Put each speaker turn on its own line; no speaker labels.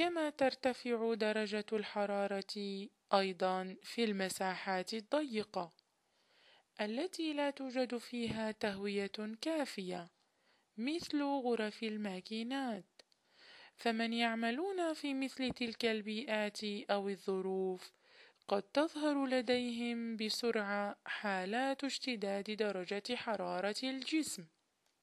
كما ترتفع درجة الحرارة أيضا في المساحات الضيقة التي لا توجد فيها تهوية كافية مثل غرف الماكينات، فمن يعملون في مثل تلك البيئات أو الظروف قد تظهر لديهم بسرعة حالات اشتداد درجة حرارة الجسم،